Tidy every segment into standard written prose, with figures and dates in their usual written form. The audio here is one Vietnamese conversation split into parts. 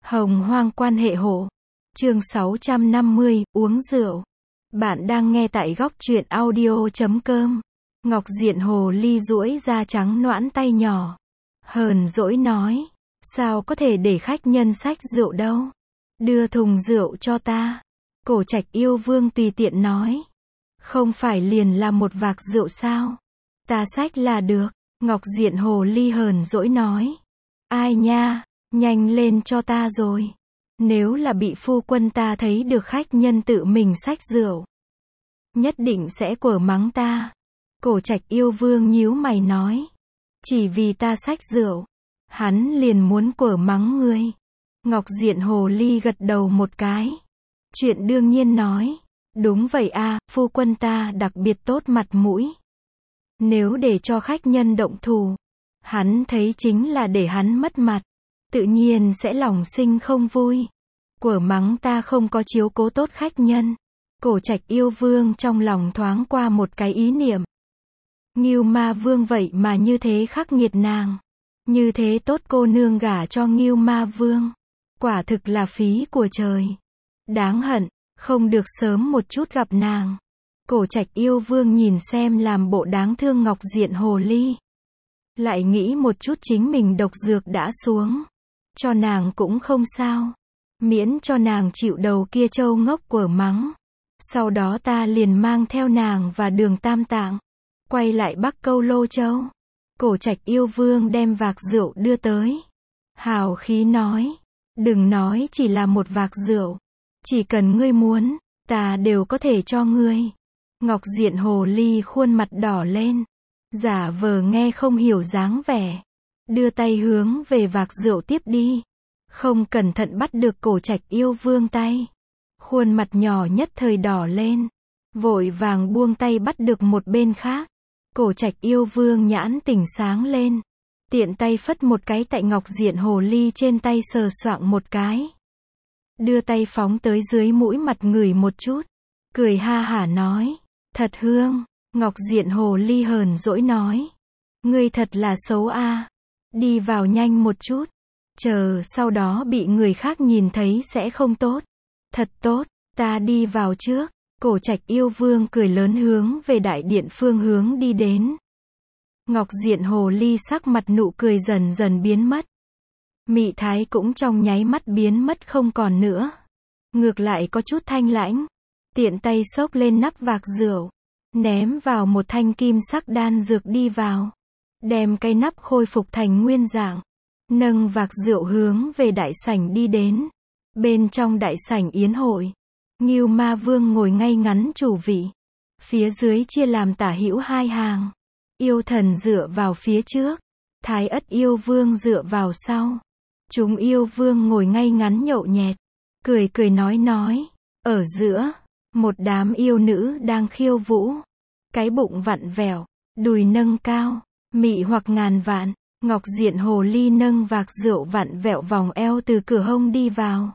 Hồng hoang quan hệ hộ. Chương 650, uống rượu. Bạn đang nghe tại góc truyện audio.com. Ngọc Diện hồ ly duỗi da trắng nõn tay nhỏ. Hờn dỗi nói. Sao có thể để khách nhân xách rượu đâu. Đưa thùng rượu cho ta. Cổ Trạch yêu vương tùy tiện nói. Không phải liền là một vạc rượu sao. Ta xách là được. Ngọc Diện hồ ly hờn dỗi nói. Ai nha, nhanh lên cho ta rồi. Nếu là bị phu quân ta thấy được khách nhân tự mình xách rượu, nhất định sẽ quở mắng ta. Cổ Trạch yêu vương nhíu mày nói. Chỉ vì ta xách rượu, hắn liền muốn quở mắng ngươi. Ngọc Diện hồ ly gật đầu một cái. Chuyện đương nhiên nói. Đúng vậy a, phu quân ta đặc biệt tốt mặt mũi. Nếu để cho khách nhân động thủ, hắn thấy chính là để hắn mất mặt, tự nhiên sẽ lòng sinh không vui. Quở mắng ta không có chiếu cố tốt khách nhân. Cổ Trạch yêu vương trong lòng thoáng qua một cái ý niệm. Ngưu Ma Vương vậy mà như thế khắc nghiệt nàng. Như thế tốt cô nương gả cho Ngưu Ma Vương. Quả thực là phí của trời. Đáng hận, không được sớm một chút gặp nàng. Cổ Trạch yêu vương nhìn xem làm bộ đáng thương Ngọc Diện hồ ly. Lại nghĩ một chút chính mình độc dược đã xuống. Cho nàng cũng không sao. Miễn cho nàng chịu đầu kia trâu ngốc quở mắng. Sau đó ta liền mang theo nàng và Đường Tam Tạng. Quay lại Bắc Câu Lô Châu. Cổ Trạch yêu vương đem vạc rượu đưa tới. Hào khí nói. Đừng nói chỉ là một vạc rượu. Chỉ cần ngươi muốn, ta đều có thể cho ngươi. Ngọc Diện hồ ly khuôn mặt đỏ lên. Giả vờ nghe không hiểu dáng vẻ. Đưa tay hướng về vạc rượu tiếp đi. Không cẩn thận bắt được Cổ Trạch yêu vương tay. Khuôn mặt nhỏ nhất thời đỏ lên. Vội vàng buông tay bắt được một bên khác. Cổ Trạch yêu vương nhãn tỉnh sáng lên. Tiện tay phất một cái tại Ngọc Diện hồ ly trên tay sờ soạng một cái. Đưa tay phóng tới dưới mũi mặt ngửi một chút. Cười ha hả nói. Thật hương. Ngọc Diện hồ ly hờn dỗi nói. Ngươi thật là xấu a. Đi vào nhanh một chút. Chờ sau đó bị người khác nhìn thấy sẽ không tốt. Thật tốt, ta đi vào trước. Cổ Trạch yêu vương cười lớn hướng về đại điện phương hướng đi đến. Ngọc Diện hồ ly sắc mặt nụ cười dần dần biến mất. Mị thái cũng trong nháy mắt biến mất không còn nữa. Ngược lại có chút thanh lãnh. Tiện tay xốc lên nắp vạc rượu. Ném vào một thanh kim sắc đan dược đi vào. Đem cái nắp khôi phục thành nguyên dạng. Nâng vạc rượu hướng về đại sảnh đi đến. Bên trong đại sảnh yến hội, Ngưu Ma Vương ngồi ngay ngắn chủ vị. Phía dưới chia làm tả hữu hai hàng. Yêu thần dựa vào phía trước. Thái Ất yêu vương dựa vào sau. Chúng yêu vương ngồi ngay ngắn nhậu nhẹt. Cười cười nói. Ở giữa, một đám yêu nữ đang khiêu vũ. Cái bụng vặn vẹo, đùi nâng cao, mị hoặc ngàn vạn. Ngọc Diện hồ ly nâng vạc rượu vặn vẹo vòng eo từ cửa hông đi vào.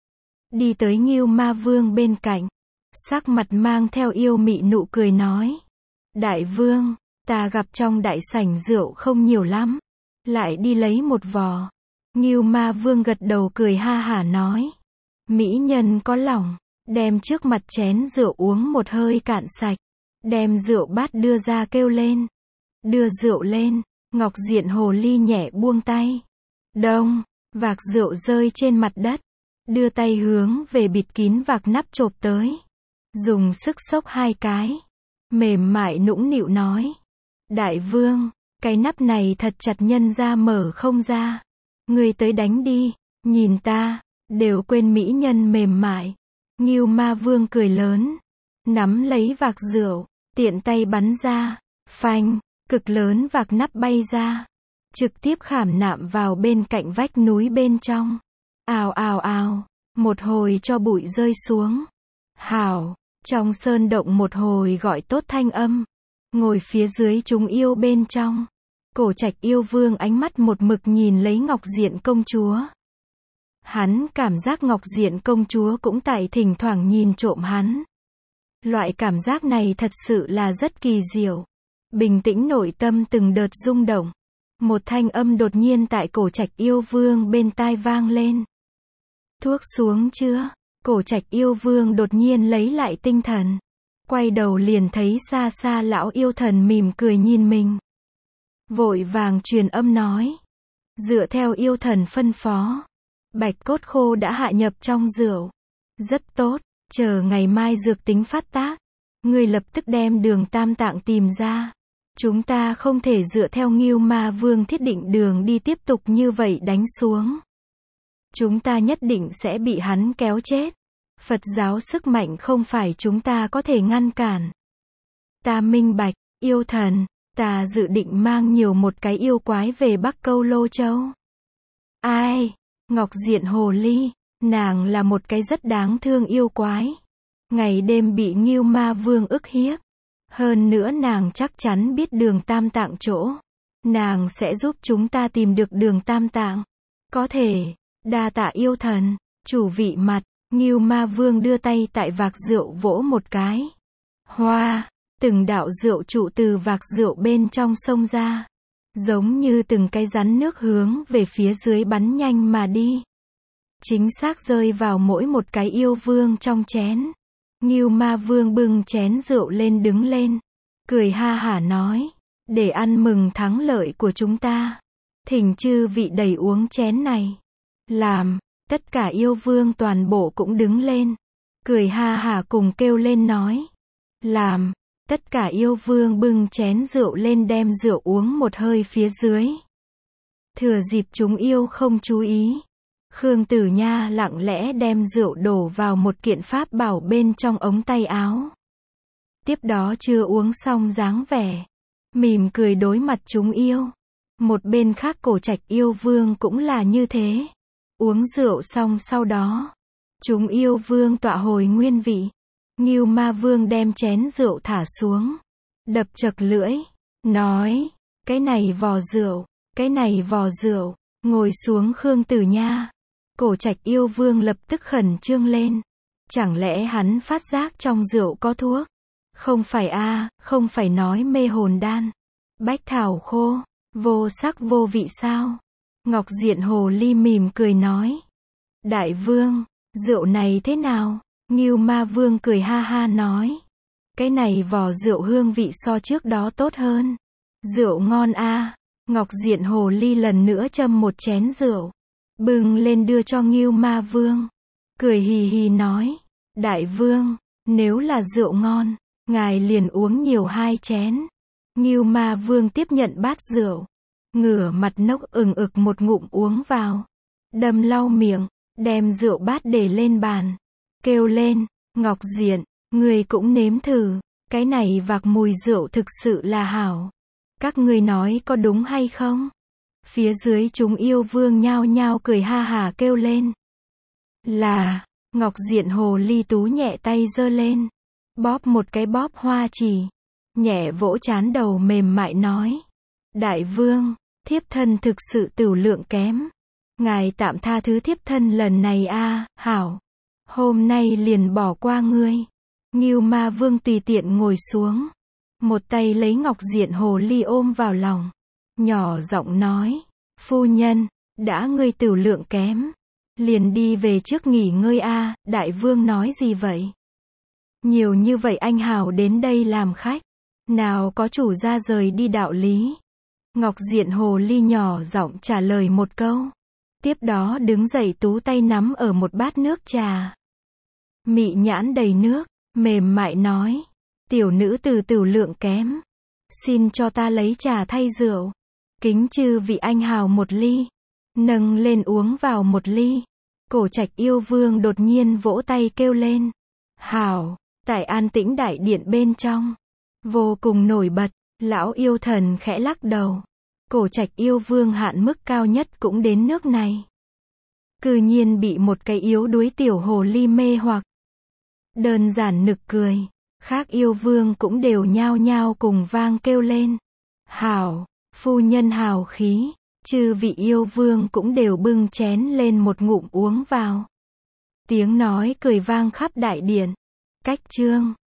Đi tới Ngưu Ma Vương bên cạnh. Sắc mặt mang theo yêu mị nụ cười nói. Đại vương, ta gặp trong đại sảnh rượu không nhiều lắm. Lại đi lấy một vò. Ngưu Ma Vương gật đầu cười ha hả nói. Mỹ nhân có lòng. Đem trước mặt chén rượu uống một hơi cạn sạch. Đem rượu bát đưa ra kêu lên. Đưa rượu lên. Ngọc Diện hồ ly nhẹ buông tay. Đông, vạc rượu rơi trên mặt đất. Đưa tay hướng về bịt kín vạc nắp chộp tới. Dùng sức xốc hai cái. Mềm mại nũng nịu nói. Đại vương, cái nắp này thật chặt nhân ra mở không ra. Ngươi tới đánh đi, nhìn ta, đều quên mỹ nhân mềm mại. Ngưu Ma Vương cười lớn. Nắm lấy vạc rượu, tiện tay bắn ra. Phanh. Cực lớn vạc nắp bay ra. Trực tiếp khảm nạm vào bên cạnh vách núi bên trong. Ào ào ào. Một hồi cho bụi rơi xuống. Hảo. Trong sơn động một hồi gọi tốt thanh âm. Ngồi phía dưới chúng yêu bên trong. Cổ Trạch yêu vương ánh mắt một mực nhìn lấy Ngọc Diện công chúa. Hắn cảm giác Ngọc Diện công chúa cũng tại thỉnh thoảng nhìn trộm hắn. Loại cảm giác này thật sự là rất kỳ diệu. Bình tĩnh nội tâm từng đợt rung động. Một thanh âm đột nhiên tại Cổ Trạch yêu vương bên tai vang lên. Thuốc xuống chưa? Cổ Trạch yêu vương đột nhiên lấy lại tinh thần. Quay đầu liền thấy xa xa lão yêu thần mỉm cười nhìn mình. Vội vàng truyền âm nói. Dựa theo yêu thần phân phó. Bạch cốt khô đã hạ nhập trong rượu. Rất tốt, chờ ngày mai dược tính phát tác. Ngươi lập tức đem Đường Tam Tạng tìm ra. Chúng ta không thể dựa theo Ngưu Ma Vương thiết định đường đi tiếp tục như vậy đánh xuống. Chúng ta nhất định sẽ bị hắn kéo chết. Phật giáo sức mạnh không phải chúng ta có thể ngăn cản. Ta minh bạch, yêu thần, ta dự định mang nhiều một cái yêu quái về Bắc Câu Lô Châu. Ai? Ngọc Diện Hồ Ly, nàng là một cái rất đáng thương yêu quái. Ngày đêm bị Ngưu Ma Vương ức hiếp. Hơn nữa nàng chắc chắn biết Đường Tam Tạng chỗ. Nàng sẽ giúp chúng ta tìm được Đường Tam Tạng. Có thể, đa tạ yêu thần, chủ vị mặt. Ngưu Ma Vương đưa tay tại vạc rượu vỗ một cái. Hoa, từng đạo rượu trụ từ vạc rượu bên trong sông ra. Giống như từng cái rắn nước hướng về phía dưới bắn nhanh mà đi. Chính xác rơi vào mỗi một cái yêu vương trong chén. Ngưu Ma Vương bưng chén rượu lên đứng lên. Cười ha hả nói. Để ăn mừng thắng lợi của chúng ta. Thỉnh chư vị đầy uống chén này. Làm. Tất cả yêu vương toàn bộ cũng đứng lên. Cười ha hả cùng kêu lên nói. Làm. Tất cả yêu vương bưng chén rượu lên đem rượu uống một hơi phía dưới. Thừa dịp chúng yêu không chú ý. Khương Tử Nha lặng lẽ đem rượu đổ vào một kiện pháp bảo bên trong ống tay áo. Tiếp đó chưa uống xong dáng vẻ. Mỉm cười đối mặt chúng yêu. Một bên khác Cổ Trạch yêu vương cũng là như thế. Uống rượu xong sau đó. Chúng yêu vương tọa hồi nguyên vị. Ngưu Ma Vương đem chén rượu thả xuống. Đập chật lưỡi. Nói. Cái này vò rượu. Cái này vò rượu. Ngồi xuống Khương Tử Nha. Cổ Trạch yêu vương lập tức khẩn trương lên. Chẳng lẽ hắn phát giác trong rượu có thuốc? Không phải a, không phải nói mê hồn đan. Bách thảo khô. Vô sắc vô vị sao? Ngọc Diện Hồ Ly mỉm cười nói. Đại vương, rượu này thế nào? Ngưu Ma Vương cười ha ha nói. Cái này vò rượu hương vị so trước đó tốt hơn. Rượu ngon a. Ngọc Diện Hồ Ly lần nữa châm một chén rượu. Bưng lên đưa cho Ngưu Ma Vương. Cười hì hì nói. Đại vương, nếu là rượu ngon, ngài liền uống nhiều 2 chén. Ngưu Ma Vương tiếp nhận bát rượu. Ngửa mặt nốc ừng ực một ngụm uống vào. Đâm lau miệng, đem rượu bát để lên bàn. Kêu lên, Ngọc Diện, người cũng nếm thử. Cái này vạc mùi rượu thực sự là hảo. Các ngươi nói có đúng hay không? Phía dưới chúng yêu vương nhao nhao cười ha hả kêu lên. Là, Ngọc Diện Hồ Ly tú nhẹ tay giơ lên. Bóp một cái bóp hoa chỉ. Nhẹ vỗ trán đầu mềm mại nói. Đại vương, thiếp thân thực sự tửu lượng kém. Ngài tạm tha thứ thiếp thân lần này a, hảo. Hôm nay liền bỏ qua ngươi. Ngưu Ma Vương tùy tiện ngồi xuống. Một tay lấy Ngọc Diện Hồ Ly ôm vào lòng. Nhỏ giọng nói. Phu nhân, đã ngươi tửu lượng kém. Liền đi về trước nghỉ ngơi a. Đại vương nói gì vậy? Nhiều như vậy anh hào đến đây làm khách. Nào có chủ ra rời đi đạo lý. Ngọc Diện Hồ Ly nhỏ giọng trả lời một câu. Tiếp đó đứng dậy tú tay nắm ở một bát nước trà. Mị nhãn đầy nước, mềm mại nói. Tiểu nữ từ tửu lượng kém. Xin cho ta lấy trà thay rượu. Kính chư vị anh hào một ly. Nâng lên uống vào một ly. Cổ Trạch yêu vương đột nhiên vỗ tay kêu lên. Hảo, tại an tĩnh đại điện bên trong. Vô cùng nổi bật, lão yêu thần khẽ lắc đầu. Cổ Trạch yêu vương hạn mức cao nhất cũng đến nước này. Cư nhiên bị một cái yếu đuối tiểu hồ ly mê hoặc. Đơn giản nực cười. Khác yêu vương cũng đều nhao nhao cùng vang kêu lên. Hảo, phu nhân hào khí. Chư vị yêu vương cũng đều bưng chén lên một ngụm uống vào. Tiếng nói cười vang khắp đại điện. Cách chương